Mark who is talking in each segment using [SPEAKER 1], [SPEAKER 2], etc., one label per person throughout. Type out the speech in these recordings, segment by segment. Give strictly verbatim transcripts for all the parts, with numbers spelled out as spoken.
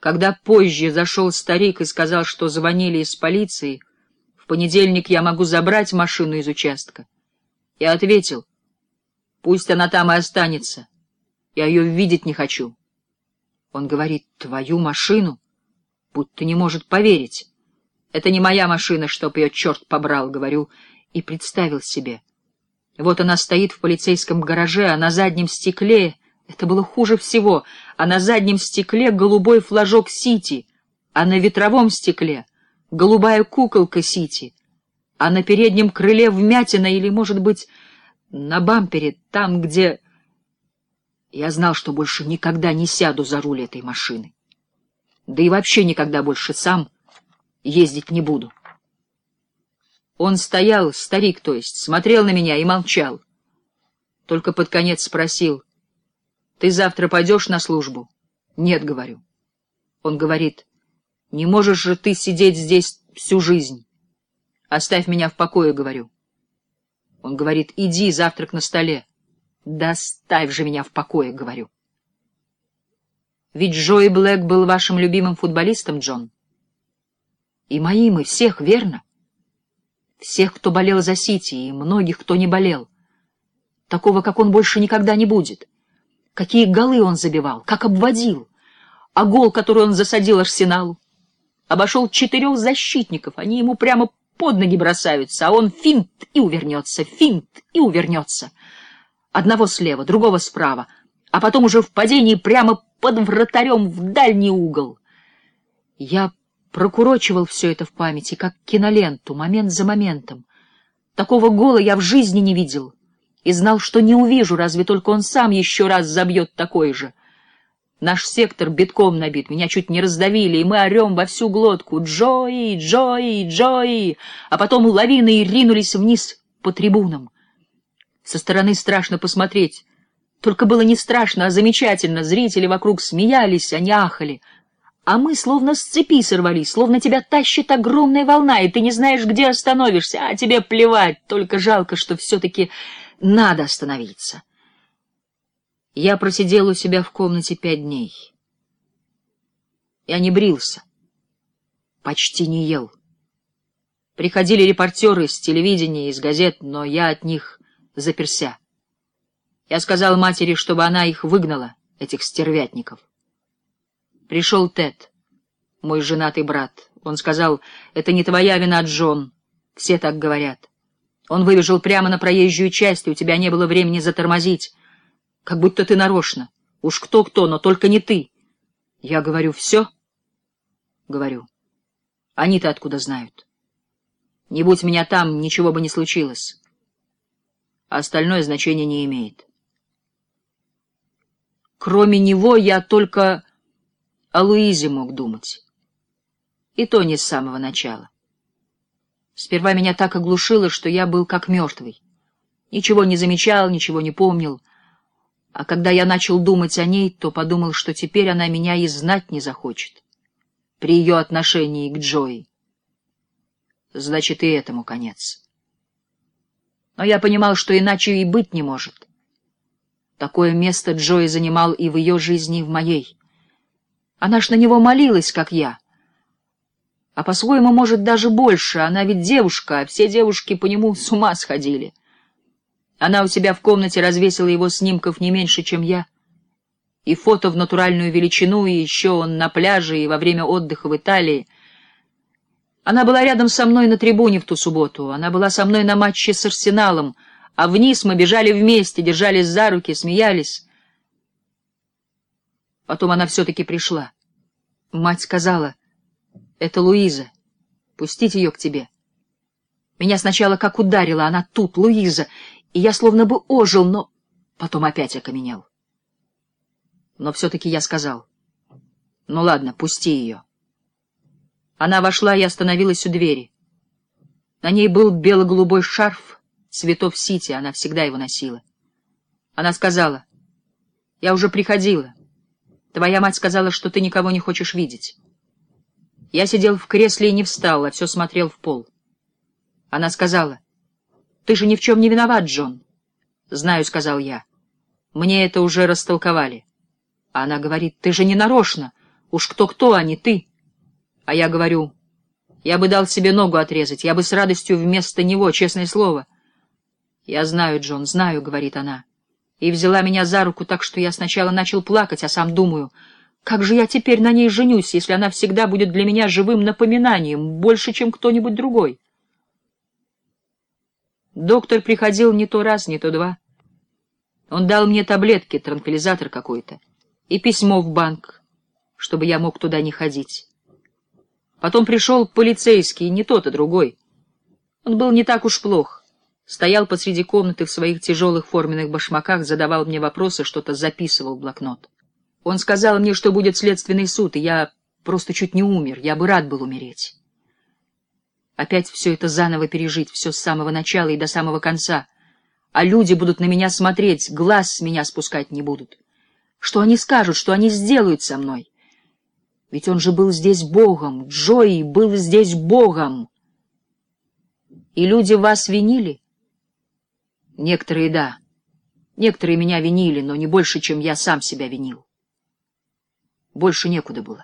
[SPEAKER 1] Когда позже зашел старик и сказал, что звонили из полиции, в понедельник я могу забрать машину из участка, я ответил: пусть она там и останется, я ее видеть не хочу. Он говорит: твою машину? Будто не может поверить. Это не моя машина, чтоб ее черт побрал, говорю, и представил себе. Вот она стоит в полицейском гараже, а на заднем стекле, это было хуже всего, а на заднем стекле голубой флажок Сити, а на ветровом стекле голубая куколка Сити, а на переднем крыле вмятина или, может быть, на бампере, там, где... Я знал, что больше никогда не сяду за руль этой машины. Да и вообще никогда больше сам ездить не буду. Он стоял, старик, то есть, смотрел на меня и молчал. Только под конец спросил: ты завтра пойдешь на службу? Нет, говорю. Он говорит: не можешь же ты сидеть здесь всю жизнь. Оставь меня в покое, говорю. Он говорит: иди, завтрак на столе. Да оставь же меня в покое, говорю. Ведь Джои Блэк был вашим любимым футболистом, Джон. И моим, и всех, верно? Всех, кто болел за Сити, и многих, кто не болел. Такого, как он, больше никогда не будет. Какие голы он забивал, как обводил. А гол, который он засадил Арсеналу. Обошел четырех защитников, они ему прямо под ноги бросаются, а он финт и увернется, финт и увернется. Одного слева, другого справа, а потом уже в падении прямо под вратарем в дальний угол. Я прокурочивал все это в памяти, как киноленту, момент за моментом. Такого гола я в жизни не видел и знал, что не увижу, разве только он сам еще раз забьет такой же. Наш сектор битком набит, меня чуть не раздавили, и мы орем во всю глотку: «Джои! Джои! Джои!» А потом лавиной ринулись вниз по трибунам. Со стороны страшно посмотреть. Только было не страшно, а замечательно. Зрители вокруг смеялись, они ахали. А мы словно с цепи сорвались, словно тебя тащит огромная волна, и ты не знаешь, где остановишься, а тебе плевать, только жалко, что все-таки надо остановиться. Я просидел у себя в комнате пять дней. Я не брился, почти не ел. Приходили репортеры из телевидения, из газет, но я от них заперся. Я сказал матери, чтобы она их выгнала, этих стервятников. Пришел Тед, мой женатый брат. Он сказал: это не твоя вина, Джон, все так говорят. Он выбежал прямо на проезжую часть, и у тебя не было времени затормозить. Как будто ты нарочно. Уж кто-кто, но только не ты. Я говорю: все? Говорю: они-то откуда знают? Не будь меня там, ничего бы не случилось. А остальное значения не имеет. Кроме него я только о Луизе мог думать. И то не с самого начала. Сперва меня так оглушило, что я был как мертвый. Ничего не замечал, ничего не помнил. А когда я начал думать о ней, то подумал, что теперь она меня и знать не захочет. При ее отношении к Джои. Значит, и этому конец. Но я понимал, что иначе и быть не может. Такое место Джои занимал и в ее жизни, и в моей. Она ж на него молилась, как я. А по-своему, может, даже больше. Она ведь девушка, а все девушки по нему с ума сходили. Она у себя в комнате развесила его снимков не меньше, чем я. И фото в натуральную величину, и еще он на пляже, и во время отдыха в Италии. Она была рядом со мной на трибуне в ту субботу. Она была со мной на матче с Арсеналом. А вниз мы бежали вместе, держались за руки, смеялись. Потом она все-таки пришла. Мать сказала: это Луиза, пустить ее к тебе. Меня сначала как ударило, она тут, Луиза, и я словно бы ожил, но потом опять окаменел. Но все-таки я сказал: ну ладно, пусти ее. Она вошла и остановилась у двери. На ней был бело-голубой шарф цветов Сити, она всегда его носила. Она сказала: я уже приходила. Твоя мать сказала, что ты никого не хочешь видеть. Я сидел в кресле и не встал, а все смотрел в пол. Она сказала: ты же ни в чем не виноват, Джон. Знаю, — сказал я. Мне это уже растолковали. А она говорит: ты же не нарочно. Уж кто-кто, а не ты. А я говорю, я бы дал себе ногу отрезать, я бы с радостью вместо него, честное слово. Я знаю, Джон, знаю, — говорит она. И взяла меня за руку так, что я сначала начал плакать, а сам думаю, как же я теперь на ней женюсь, если она всегда будет для меня живым напоминанием, больше, чем кто-нибудь другой. Доктор приходил не то раз, не то два. Он дал мне таблетки, транквилизатор какой-то, и письмо в банк, чтобы я мог туда не ходить. Потом пришел полицейский, не тот, а другой. Он был не так уж плох. Стоял посреди комнаты в своих тяжелых форменных башмаках, задавал мне вопросы, что-то записывал в блокнот. Он сказал мне, что будет следственный суд, и я просто чуть не умер, я бы рад был умереть. Опять все это заново пережить, все с самого начала и до самого конца. А люди будут на меня смотреть, глаз с меня спускать не будут. Что они скажут, что они сделают со мной? Ведь он же был здесь Богом, Джои был здесь Богом. И люди вас винили? Некоторые — да. Некоторые меня винили, но не больше, чем я сам себя винил. Больше некуда было.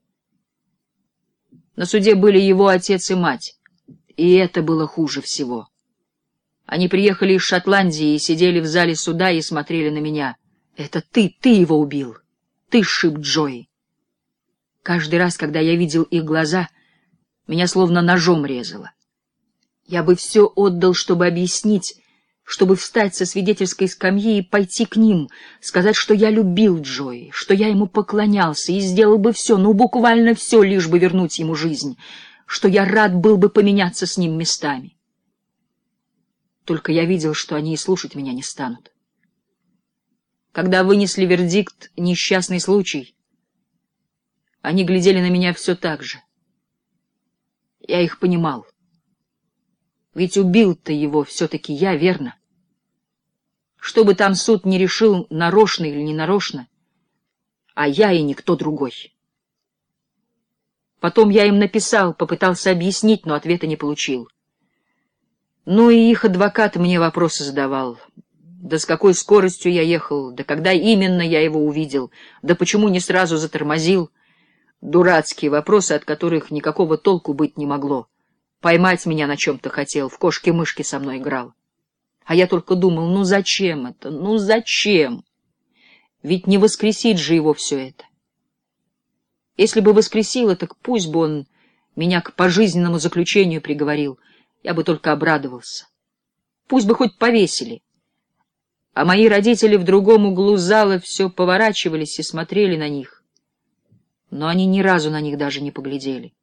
[SPEAKER 1] На суде были его отец и мать, и это было хуже всего. Они приехали из Шотландии и сидели в зале суда и смотрели на меня. Это ты, ты его убил. Ты сшиб Джои. Каждый раз, когда я видел их глаза, меня словно ножом резало. Я бы все отдал, чтобы объяснить, чтобы встать со свидетельской скамьи и пойти к ним, сказать, что я любил Джои, что я ему поклонялся и сделал бы все, ну буквально все, лишь бы вернуть ему жизнь, что я рад был бы поменяться с ним местами. Только я видел, что они и слушать меня не станут. Когда вынесли вердикт «несчастный случай», они глядели на меня все так же. Я их понимал. Ведь убил-то его все-таки я, верно? Что бы там суд не решил, нарочно или ненарочно, а я и никто другой. Потом я им написал, попытался объяснить, но ответа не получил. Ну и их адвокат мне вопросы задавал. Да с какой скоростью я ехал, да когда именно я его увидел, да почему не сразу затормозил. Дурацкие вопросы, от которых никакого толку быть не могло. Поймать меня на чем-то хотел, в кошки-мышки со мной играл. А я только думал, ну зачем это, ну зачем? Ведь не воскресит же его все это. Если бы воскресило, так пусть бы он меня к пожизненному заключению приговорил, я бы только обрадовался. Пусть бы хоть повесили. А мои родители в другом углу зала все поворачивались и смотрели на них. Но они ни разу на них даже не поглядели.